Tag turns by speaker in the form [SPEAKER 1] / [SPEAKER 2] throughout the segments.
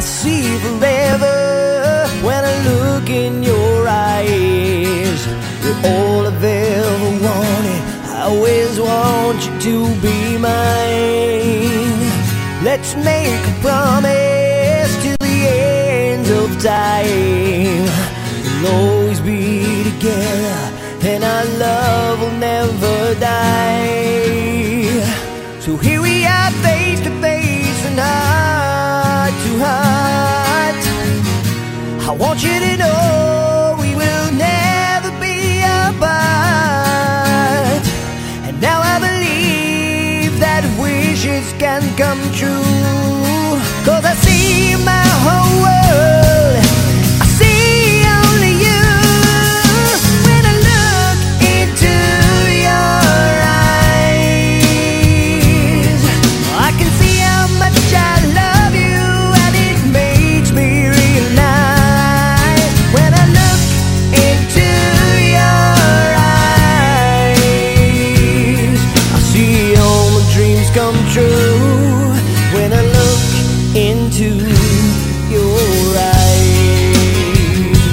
[SPEAKER 1] see forever when I look in your eyes. You're all I've ever wanted. I always want you to be mine. Let's make a promise till the end of time. We'll always be together, and our love will never die. So here we are, face to face and heart to heart. I want you to know we will never be apart. And now I believe that wishes can come true. 'Cause I see my whole world, I see only you. When I look into your eyes, I can see how much I love you, and it makes me realize. When I look into your eyes, I see all my dreams come true. When I look into your eyes,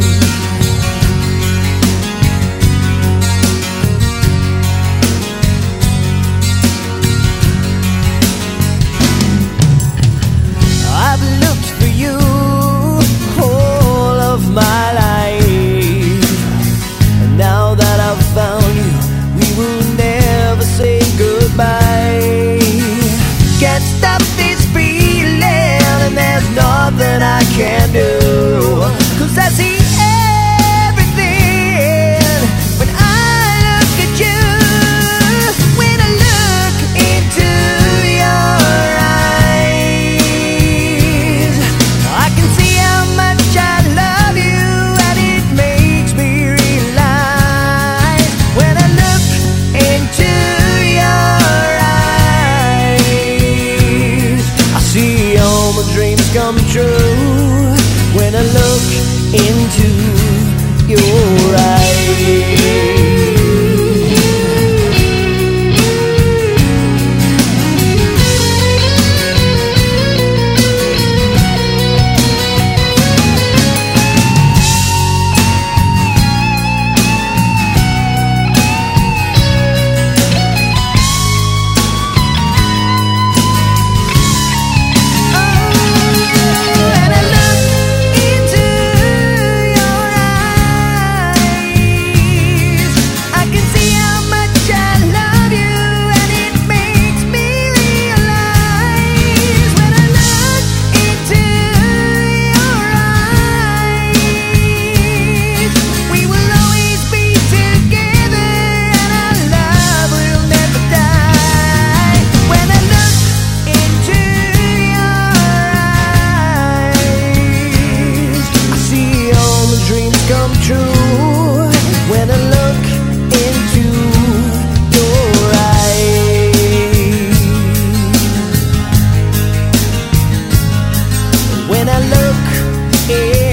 [SPEAKER 1] I've looked for you all of my life, and now that I've found you, we will never say goodbye. Can't stop this feeling, and there's nothing I can do. 'Cause I see everything when I look at you. When I look into your eyes, I can see how much I love you, and it makes me realize. When I look into your eyes, I see all my dreams come true. When I look into your eyes. Come true when I look into your eyes. When I look in